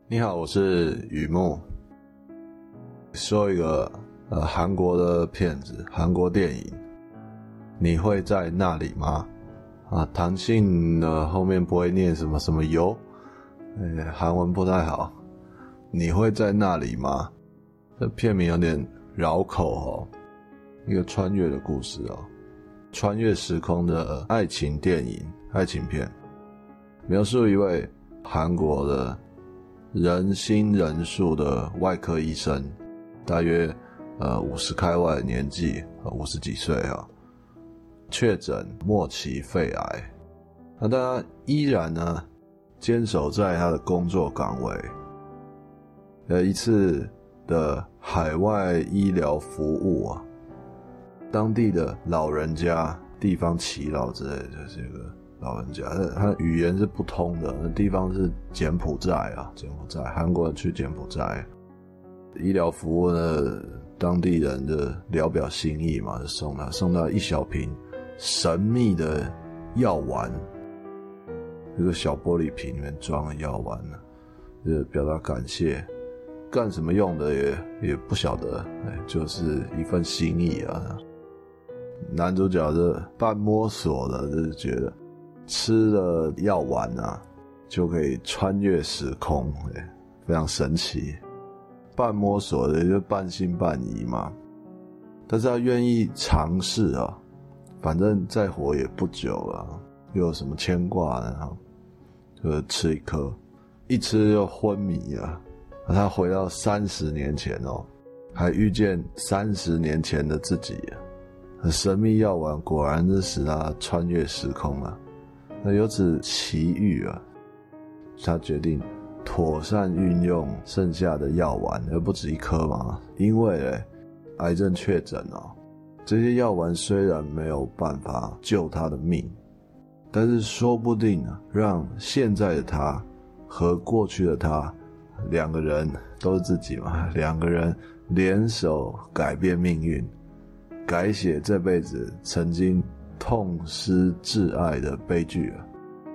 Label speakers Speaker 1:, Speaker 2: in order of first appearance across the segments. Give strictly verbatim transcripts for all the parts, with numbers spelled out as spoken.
Speaker 1: 你好，我是雨木。说一个呃韩国的片子，韩国电影，你会在那里吗？啊，弹性呢后面不会念什么什么油，呃，韩文不太好。你会在那里吗？这片名有点绕口哦，一个穿越的故事哦，穿越时空的爱情电影、爱情片，描述一位韩国的人心人数的外科医生，大约呃五十开外的年纪，呃五十几岁啊，确诊末期肺癌。那他依然呢坚守在他的工作岗位。呃一次的海外医疗服务啊，当地的老人家、地方耆老之类的，这个老人家，他语言是不通的，那地方是柬埔寨啊，柬埔寨，韩国人去柬埔寨，医疗服务呢，当地人的聊表心意嘛，就送他送到一小瓶神秘的药丸，这个小玻璃瓶里面装了药丸呢，就是表达感谢，干什么用的也也不晓得，就是一份心意啊。男主角是半摸索的，就是觉得吃了药丸啊，就可以穿越时空，非常神奇。半摸索的就半信半疑嘛，但是他愿意尝试啊，反正再活也不久了，又有什么牵挂呢？就吃一颗，一吃就昏迷啊。他回到三十年前哦，还遇见三十年前的自己啊。神秘药丸果然是使他穿越时空啊。那由此奇遇啊，他决定妥善运用剩下的药丸，而不止一颗嘛。因为咧，癌症确诊哦，这些药丸虽然没有办法救他的命，但是说不定啊，让现在的他和过去的他两个人都是自己嘛，两个人联手改变命运，改写这辈子曾经痛失挚爱的悲剧啊。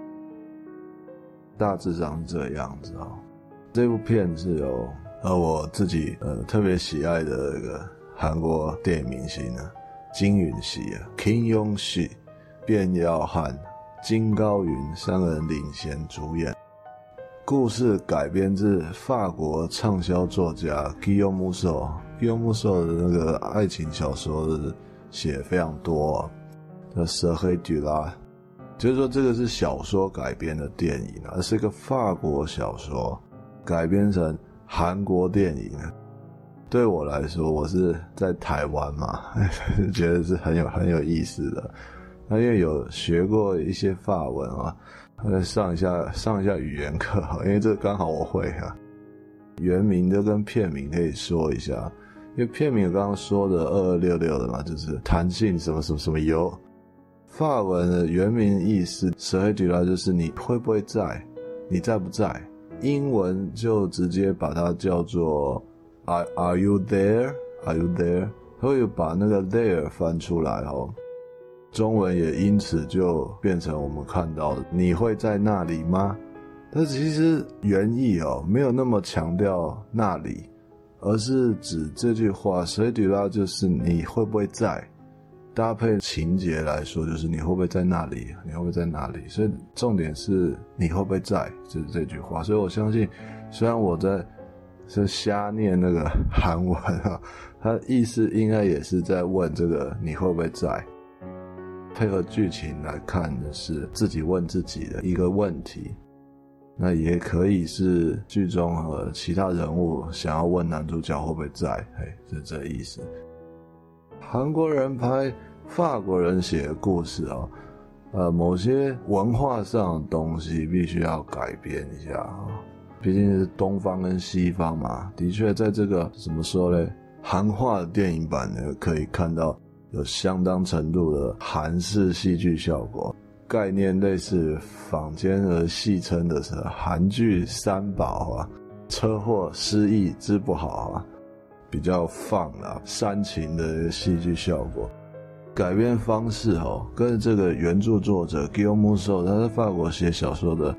Speaker 1: 大致上是这个样子哦。这部片是由呃我自己呃特别喜爱的这个韩国电影明星啊，金允熙啊 Kim Yong-si、卞耀汉、金高云三个人领衔主演。故事改编自法国畅销作家 Guillaume Musso。Guillaume Musso 的那个爱情小说写非常多，叫《Serge Duras》，就是说这个是小说改编的电影，而是一个法国小说改编成韩国电影。对我来说，我是在台湾嘛，觉得是很有很有意思的。那因为有学过一些法文啊，上一下上一下语言课，因为这刚好我会啊。原名就跟片名可以说一下，因为片名我刚刚说的二二六六的嘛，就是弹性什么什么什么油。法文的原名意思 Serge Duras 就是你会不会在，你在不在。英文就直接把它叫做 Are, are you there? Are you there? 会把那个 there 翻出来哦。中文也因此就变成我们看到的你会在那里吗？但其实原意哦没有那么强调那里，而是指这句话 Serge Duras 就是你会不会在，搭配情节来说就是你会不会在那里，你会不会在哪里，所以重点是你会不会在，就是这句话。所以我相信虽然我在是瞎念那个韩文啊，它意思应该也是在问这个你会不会在。配合剧情来看的是自己问自己的一个问题，那也可以是剧中和其他人物想要问男主角会不会在，嘿，是这意思。韩国人拍法国人写的故事啊，呃，某些文化上的东西必须要改编一下啊，毕竟是东方跟西方嘛。的确，在这个怎么说呢，韩化的电影版呢，可以看到有相当程度的韩式戏剧效果，概念类似坊间而戏称的是韩剧三宝啊，车祸、失忆、治不好啊，比较放啦，煽情的戏剧效果。改编方式哦，跟这个原著作者 Guillaume Musso 他在法国写小说的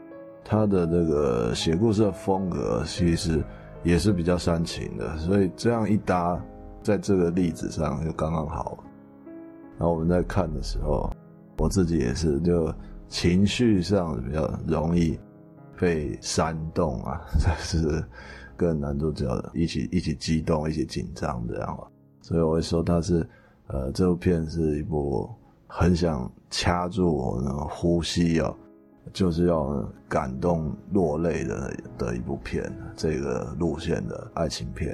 Speaker 1: 他的这个写故事的风格其实也是比较煽情的，所以这样一搭，在这个例子上就刚刚好。然后我们在看的时候，我自己也是就情绪上比较容易被煽动啊，就是跟男主角一起一起激动，一起紧张这样，所以我会说它是呃这部片是一部很想掐住我那种呼吸啊，就是要感动落泪的的一部片，这个路线的爱情片。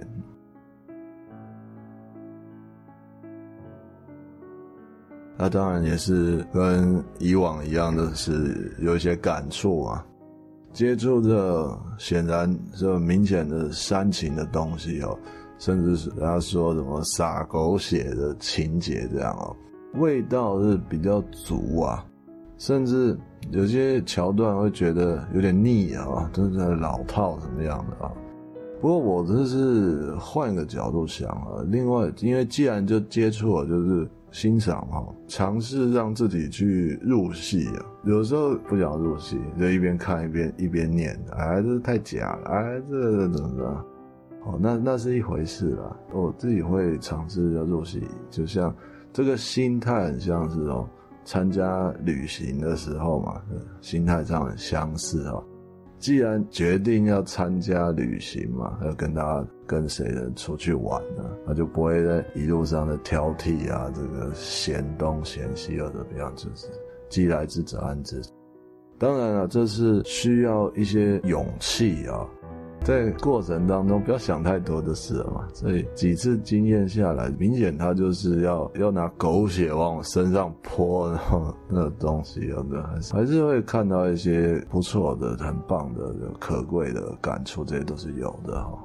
Speaker 1: 那当然也是跟以往一样的是有一些感触啊，接触着显然这明显的煽情的东西哦，甚至是他说什么洒狗血的情节这样哦，味道是比较足啊，甚至有些桥段会觉得有点腻啊，真的老套什么样的啊。不过我这是换个角度想啊，另外因为既然就接触了，就是欣赏哈，尝试让自己去入戏啊。有时候不想入戏，就一边看一边一边念，哎，这太假了，哎，这怎么着？哦，那那是一回事啦。我自己会尝试要入戏，就像这个心态很像是哦，参加旅行的时候嘛，心态上很相似哦。既然决定要参加旅行嘛，要跟大家跟谁人出去玩呢，那就不会在一路上的挑剔啊，这个嫌东嫌西又怎么样，就是既来之则安之。当然了，这是需要一些勇气啊，在过程当中不要想太多的事了嘛。所以几次经验下来，明显他就是要要拿狗血往我身上泼，然后那个东西有的还是还是会看到一些不错的、很棒的、可贵的感触，这些都是有的哈。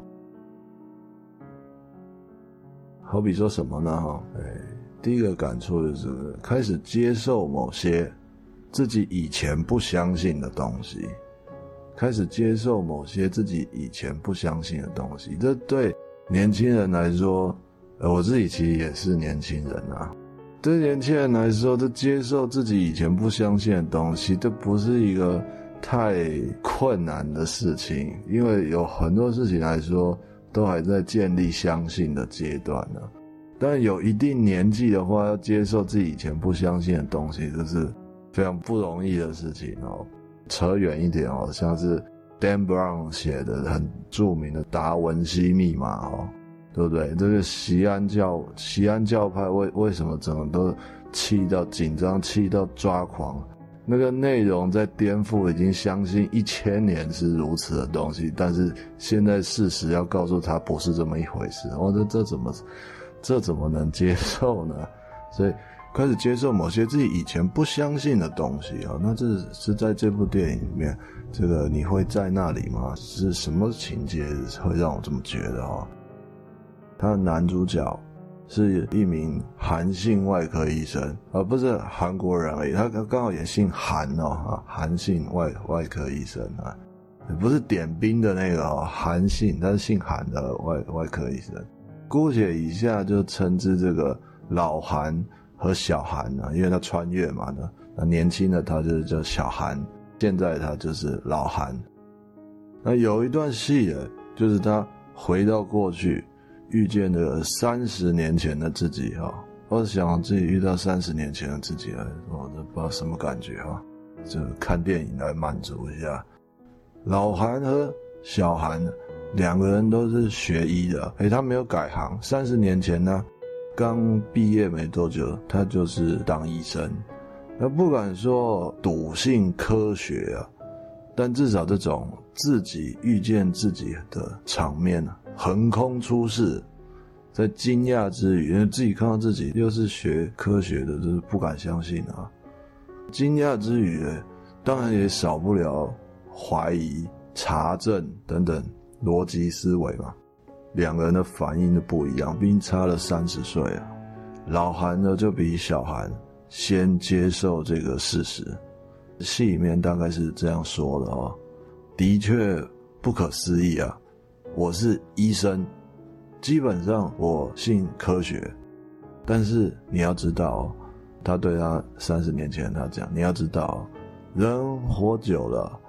Speaker 1: 好比说什么呢哈？哎，第一个感触就是开始接受某些自己以前不相信的东西。开始接受某些自己以前不相信的东西，这对年轻人来说，呃，我自己其实也是年轻人啊。对年轻人来说，这接受自己以前不相信的东西，这不是一个太困难的事情，因为有很多事情来说，都还在建立相信的阶段呢。但有一定年纪的话，要接受自己以前不相信的东西，这是非常不容易的事情哦。扯远一点哦，像是 Dan Brown 写的很著名的达文西密码哦，对不对？这个锡安教锡安教派为为什么整个都气到紧张，气到抓狂？那个内容在颠覆已经相信一千年是如此的东西，但是现在事实要告诉他不是这么一回事。哦，这这怎么这怎么能接受呢？所以开始接受某些自己以前不相信的东西啊，那这是在这部电影里面，这个你会在那里吗？是什么情节会让我这么觉得啊？他的男主角是一名韩姓外科医生，而不是韩国人而已，他刚好也姓韩哦，啊，韩姓外外科医生啊，不是点兵的那个哦，韩姓，他是姓韩的外外科医生。姑且以下就称之这个老韩和小韩啊，因为他穿越嘛呢，那年轻的他就是叫小韩，现在他就是老韩。那有一段戏就是他回到过去，遇见了三十年前的自己啊。我想自己遇到三十年前的自己，我都不知道什么感觉啊，就看电影来满足一下。老韩和小韩两个人都是学医的，诶，他没有改行，三十年前呢刚毕业没多久，他就是当医生。那不敢说笃信科学啊，但至少这种自己遇见自己的场面啊，横空出世，在惊讶之余，因为自己看到自己又是学科学的，就是不敢相信啊。惊讶之余，当然也少不了怀疑、查证等等逻辑思维嘛。两个人的反应都不一样，毕竟差了三十岁啊。老韩呢就比小韩先接受这个事实，戏里面大概是这样说的哦，的确不可思议啊，我是医生，基本上我信科学，但是你要知道，他对他三十年前他讲，你要知道，人活久了，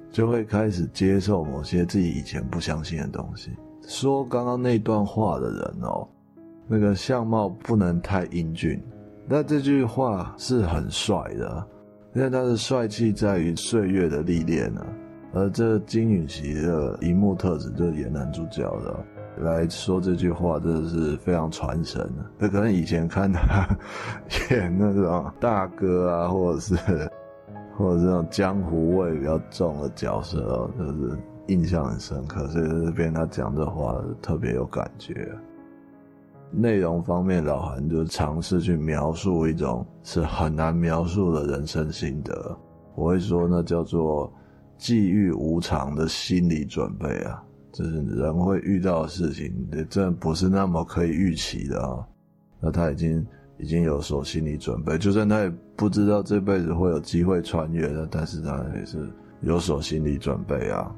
Speaker 1: 就会开始接受某些自己以前不相信的东西。说刚刚那段话的人哦，那个相貌不能太英俊，那这句话是很帅的，因为他的帅气在于岁月的历练啊。而这金允熙的荧幕特质就是演男主角的来说这句话真的是非常传神的。那可能以前看他演那种大哥啊，或者是或者是那种江湖味比较重的角色哦，就是印象很深刻，所以这边他讲这话特别有感觉。内容方面，老韩就尝试去描述一种是很难描述的人生心得，我会说那叫做际遇无常的心理准备啊，就是人会遇到的事情真的不是那么可以预期的啊。那他已经已经有所心理准备，就算他也不知道这辈子会有机会穿越的，但是他也是有所心理准备啊。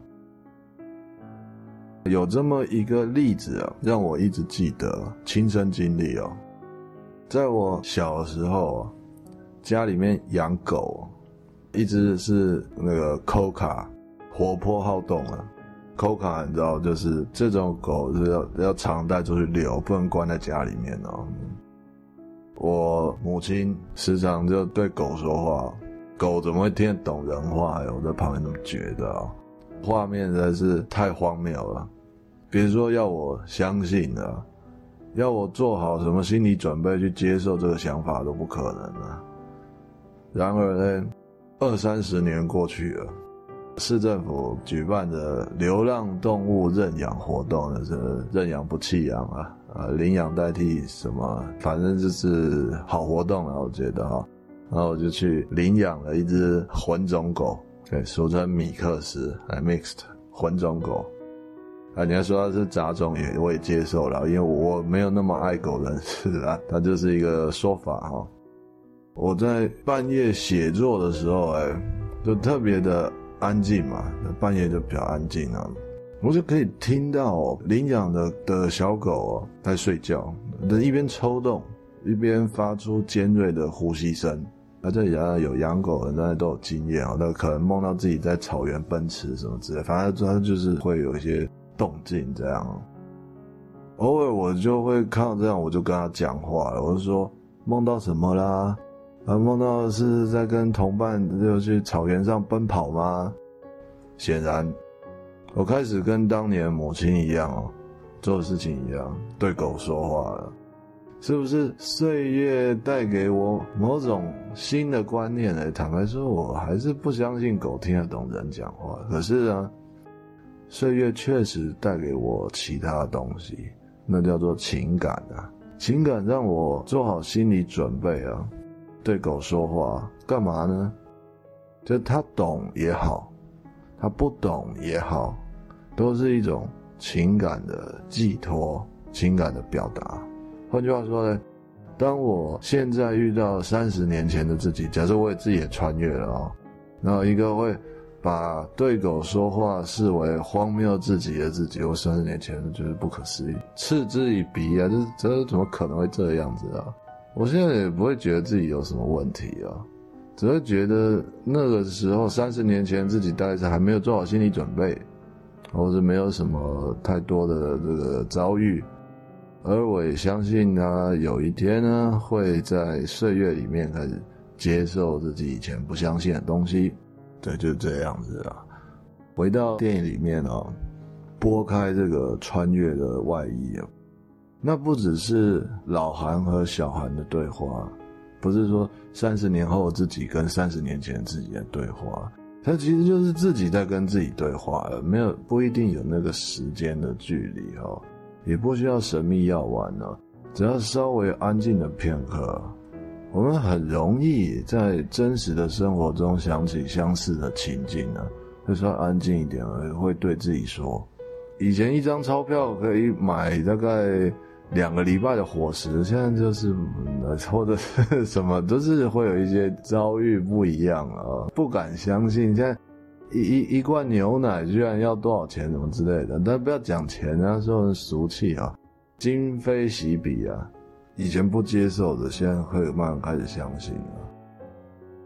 Speaker 1: 有这么一个例子啊，让我一直记得亲身经历哦。在我小的时候啊，家里面养狗，一只是那个 Coca， 活泼好动啊。Coca 你知道，就是这种狗是要要常带出去遛，不能关在家里面哦。我母亲时常就对狗说话，狗怎么会听得懂人话呀？我在旁边这么觉得啊。画面实在是太荒谬了，别说要我相信了，要我做好什么心理准备去接受这个想法都不可能了。然而呢，二三十年过去了，市政府举办的流浪动物认养活动，那是认养不弃养啊，呃，领养代替什么，反正就是好活动啊，我觉得哈。然后我就去领养了一只混种狗，对，俗称米克斯，哎 ，mixed 混种狗。啊，你要说它是杂种也我也接受了，因为我没有那么爱狗人士啊，它就是一个说法哈。我在半夜写作的时候，哎，就特别的安静嘛，半夜就比较安静啊，我就可以听到哦，领养的的小狗哦在睡觉，一边抽动，一边发出尖锐的呼吸声。那这里有养狗的人都有经验哦，那可能梦到自己在草原奔驰什么之类，反正它就是会有一些动静这样。偶尔我就会看到这样，我就跟他讲话了，我就说梦到什么啦？啊，梦到是在跟同伴就去草原上奔跑吗？显然，我开始跟当年母亲一样哦，做的事情一样，对狗说话了。是不是岁月带给我某种新的观念呢？坦白说，我还是不相信狗听得懂人讲话。可是啊，岁月确实带给我其他的东西，那叫做情感啊。情感让我做好心理准备啊，对狗说话干嘛呢？就他懂也好，他不懂也好，都是一种情感的寄托，情感的表达。换句话说呢，当我现在遇到三十年前的自己，假设我也自己也穿越了哦，然后一个会把对狗说话视为荒谬至极的自己，我三十年前觉得不可思议，嗤之以鼻啊，这这怎么可能会这样子啊？我现在也不会觉得自己有什么问题啊，只会觉得那个时候三十年前自己大概是还没有做好心理准备，或者没有什么太多的这个遭遇。而我也相信呢，有一天呢，会在岁月里面开始接受自己以前不相信的东西。对，就这样子啊。回到电影里面哦，拨开这个穿越的外衣啊，那不只是老韩和小韩的对话，不是说三十年后自己跟三十年前自己的对话，它其实就是自己在跟自己对话了，没有不一定有那个时间的距离哦。也不需要神秘药丸呢，只要稍微安静的片刻，我们很容易在真实的生活中想起相似的情境呢。就稍微安静一点，会对自己说，以前一张钞票可以买大概两个礼拜的伙食，现在就是或者是什么，都是会有一些遭遇不一样啊，不敢相信现在一一一罐牛奶居然要多少钱什么之类的，但不要讲钱啊，说很俗气啊，今非昔比啊，以前不接受的，现在会慢慢开始相信了。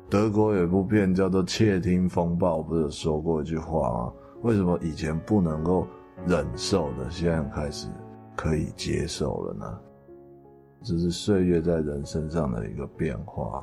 Speaker 1: 德国有一部片叫做《窃听风暴》，不是有说过一句话吗？为什么以前不能够忍受的，现在开始可以接受了呢？这是岁月在人身上的一个变化。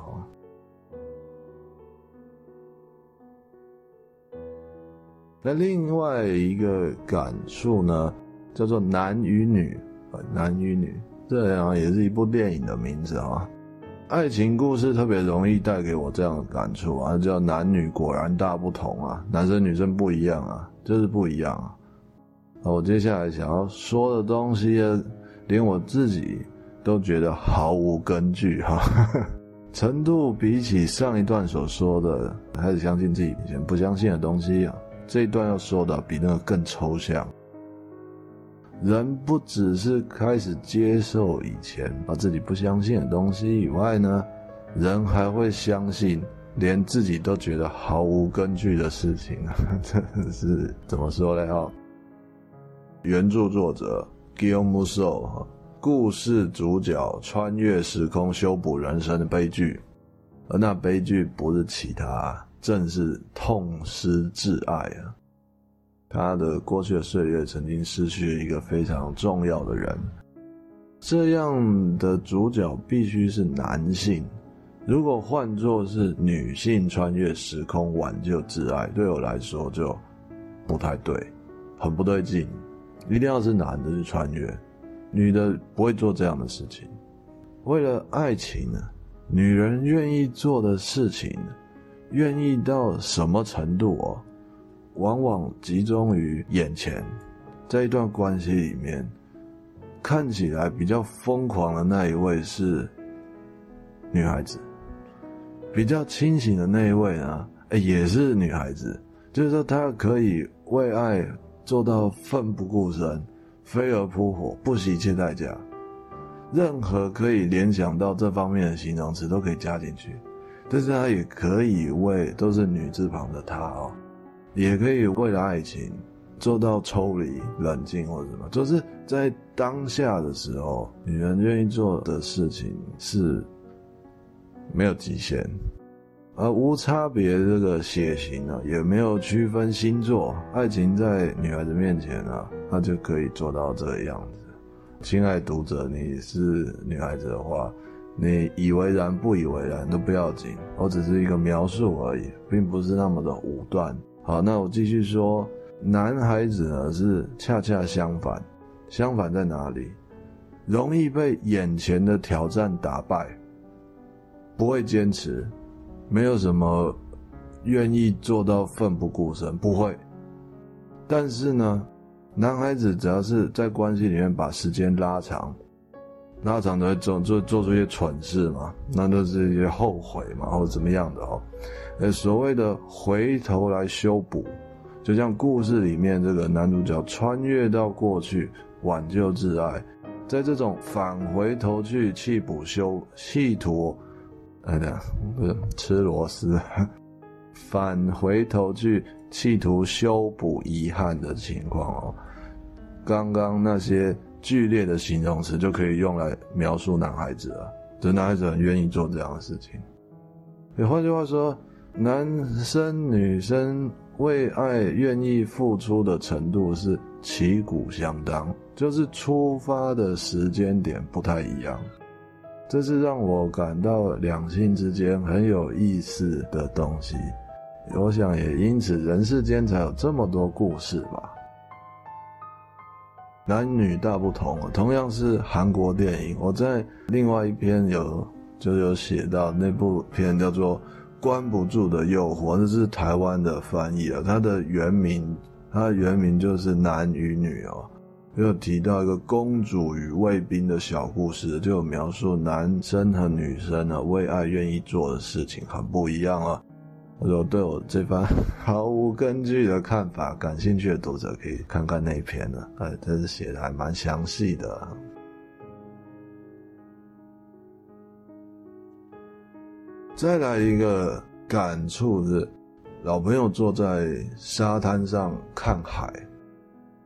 Speaker 1: 那另外一个感触呢，叫做男与女。男与女，这样也是一部电影的名字啊。爱情故事特别容易带给我这样的感触啊，叫男女果然大不同啊，男生女生不一样啊，就是不一样啊。我接下来想要说的东西呢，连我自己都觉得毫无根据哈，程度比起上一段所说的开始相信自己以前不相信的东西啊，这一段要说的比那个更抽象。人不只是开始接受以前把自己不相信的东西以外呢，人还会相信连自己都觉得毫无根据的事情。真的是怎么说呢？哦，原著作者 Guillaume Musso， 故事主角穿越时空修补人生的悲剧，而那悲剧不是其他，正是痛失挚爱啊。他的过去的岁月曾经失去了一个非常重要的人，这样的主角必须是男性，如果换作是女性穿越时空挽救挚爱，对我来说就不太对，很不对劲。一定要是男的去穿越，女的不会做这样的事情。为了爱情呢，女人愿意做的事情，愿意到什么程度哦？往往集中于眼前，在一段关系里面，看起来比较疯狂的那一位是女孩子，比较清醒的那一位呢，欸、也是女孩子。就是说，她可以为爱做到奋不顾身，飞蛾扑火，不惜一切代价。任何可以联想到这方面的形容词都可以加进去。但是她也可以为，都是女字旁的她哦。也可以为了爱情做到抽离、冷静或者什么，就是在当下的时候，女人愿意做的事情是没有极限，而无差别这个血型呢，也没有区分星座。爱情在女孩子面前啊，她就可以做到这个样子。亲爱读者，你是女孩子的话，你以为然不以为然都不要紧，我只是一个描述而已，并不是那么的武断。好，那我继续说，男孩子呢是恰恰相反，相反在哪里？容易被眼前的挑战打败，不会坚持，没有什么愿意做到奋不顾身，不会。但是呢，男孩子只要是在关系里面把时间拉长，拉长都会做做做出一些蠢事嘛，那都是一些后悔嘛，或者怎么样的哦。呃，所谓的回头来修补，就像故事里面这个男主角穿越到过去挽救挚爱，在这种返回头去弃补修企图，哎呀，不是吃螺丝，返回头去企图修补遗憾的情况哦。刚刚那些剧烈的形容词就可以用来描述男孩子了，这男孩子很愿意做这样的事情。也换句话说，男生女生为爱愿意付出的程度是旗鼓相当，就是出发的时间点不太一样。这是让我感到两性之间很有意思的东西，我想也因此人世间才有这么多故事吧。男女大不同，同样是韩国电影，我在另外一篇有就有写到那部片叫做关不住的诱惑，这是台湾的翻译啊，它的原名它的原名就是男与女哦。又提到一个公主与卫兵的小故事，就有描述男生和女生呢为爱愿意做的事情很不一样啊。我说对我这番毫无根据的看法感兴趣的读者可以看看那一篇呢，哎，这是写的还蛮详细的啊。再来一个感触是，老朋友坐在沙滩上看海，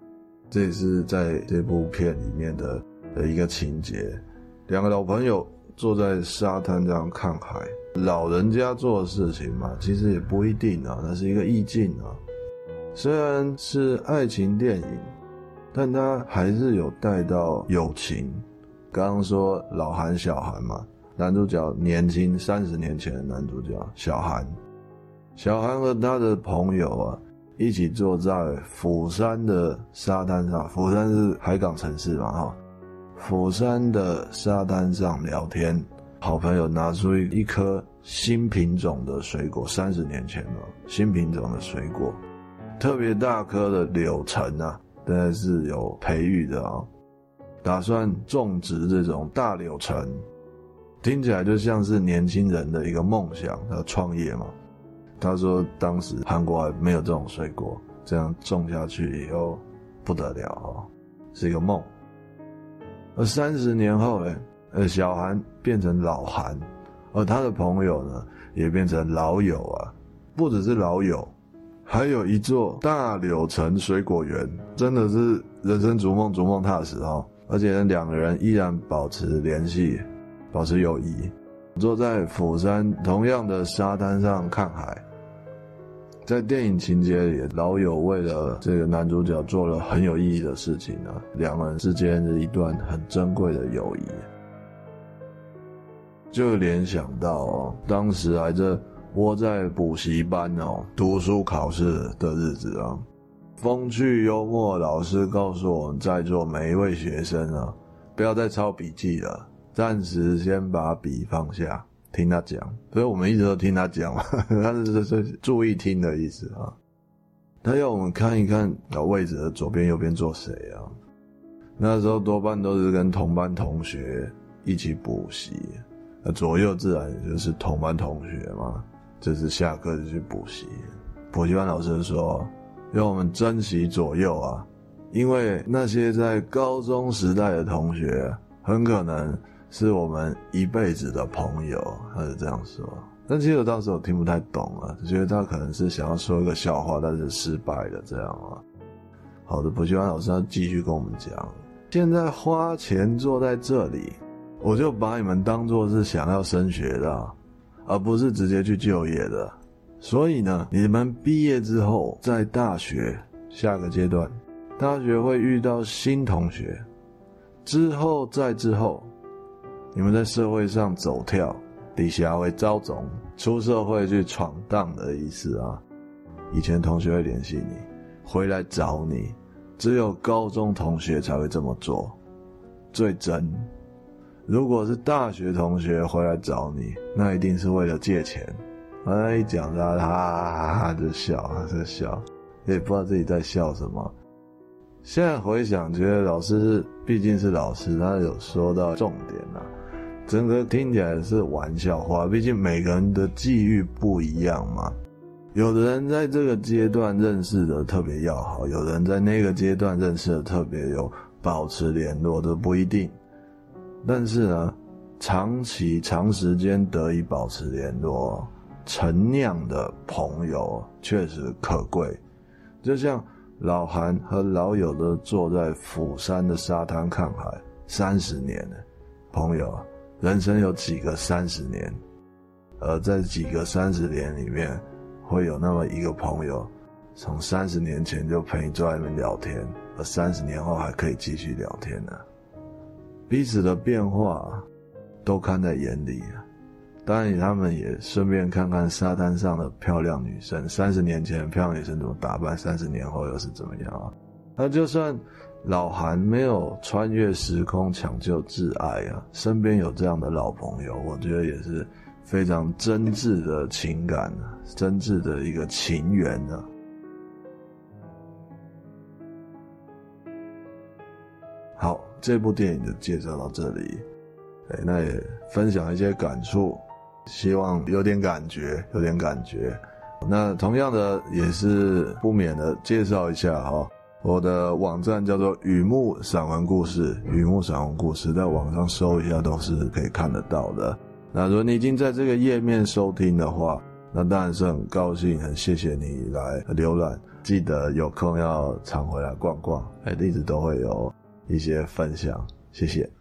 Speaker 1: 这也是在这部片里面的的一个情节。两个老朋友坐在沙滩这样看海，老人家做的事情嘛，其实也不一定啊，那是一个意境啊。虽然是爱情电影，但它还是有带到友情。刚刚说老韩小韩嘛，男主角年轻三十年前的男主角小韩，小韩和他的朋友啊，一起坐在釜山的沙滩上，釜山是海港城市嘛哈，釜山的沙滩上聊天。好朋友拿出一颗新品种的水果，三十年前了，新品种的水果，特别大颗的柳橙啊，当然是有培育的啊，打算种植这种大柳橙，听起来就像是年轻人的一个梦想，他创业嘛。他说当时韩国还没有这种水果，这样种下去以后不得了哦，是一个梦。而三十年后呢，呃，小韩变成老韩，而他的朋友呢也变成老友啊，不只是老友，还有一座大柳橙水果园，真的是人生逐梦逐梦踏实哦。而且两个人依然保持联系，保持友谊，坐在釜山同样的沙滩上看海。在电影情节里，老友为了这个男主角做了很有意义的事情啊，两人之间的一段很珍贵的友谊。就联想到哦，当时还在窝在补习班哦读书考试的日子啊，风趣幽默老师告诉我们在座每一位学生啊，不要再抄笔记了，暂时先把笔放下，听他讲。所以我们一直都听他讲嘛，他是是注意听的意思啊。他要我们看一看位置的左边右边坐谁啊。那时候多半都是跟同班同学一起补习，那左右自然也就是同班同学嘛，就是下课就去补习。补习班老师说要我们珍惜左右啊，因为那些在高中时代的同学很可能是我们一辈子的朋友，他是这样说。但其实我当时我听不太懂啊，就觉得他可能是想要说一个笑话，但是失败了这样啊。好的，补习班老师要继续跟我们讲，现在花钱坐在这里，我就把你们当作是想要升学的啊，而不是直接去就业的。所以呢，你们毕业之后在大学下个阶段，大学会遇到新同学，之后再之后你们在社会上走跳，底下会招总，出社会去闯荡的意思啊。以前同学会联系你，回来找你，只有高中同学才会这么做，最真。如果是大学同学回来找你，那一定是为了借钱。他一讲他哈哈哈就笑，他就笑，也不知道自己在笑什么。现在回想，觉得老师是毕竟是老师，他有说到重点啊，整个听起来是玩笑话，毕竟每个人的际遇不一样嘛。有的人在这个阶段认识的特别要好，有的人在那个阶段认识的特别有保持联络的不一定。但是呢，长期长时间得以保持联络，陈酿的朋友确实可贵。就像老韩和老友都坐在釜山的沙滩看海三十年了，朋友，人生有几个三十年？而在几个三十年里面，会有那么一个朋友，从三十年前就陪你坐在那边聊天，而三十年后还可以继续聊天呢、啊。彼此的变化都看在眼里啊。当然他们也顺便看看沙滩上的漂亮女生，三十年前漂亮女生怎么打扮，三十年后又是怎么样啊。那就算老韩没有穿越时空抢救挚爱啊，身边有这样的老朋友，我觉得也是非常真挚的情感啊，真挚的一个情缘啊。好，这部电影就介绍到这里，哎，那也分享一些感触，希望有点感觉，有点感觉。那同样的也是不免的介绍一下哈、哦，我的网站叫做雨木散文故事，雨木散文故事，在网上搜一下都是可以看得到的。那如果你已经在这个页面收听的话，那当然是很高兴，很谢谢你来浏览。记得有空要常回来逛逛，哎，一直都会有一些分享，谢谢。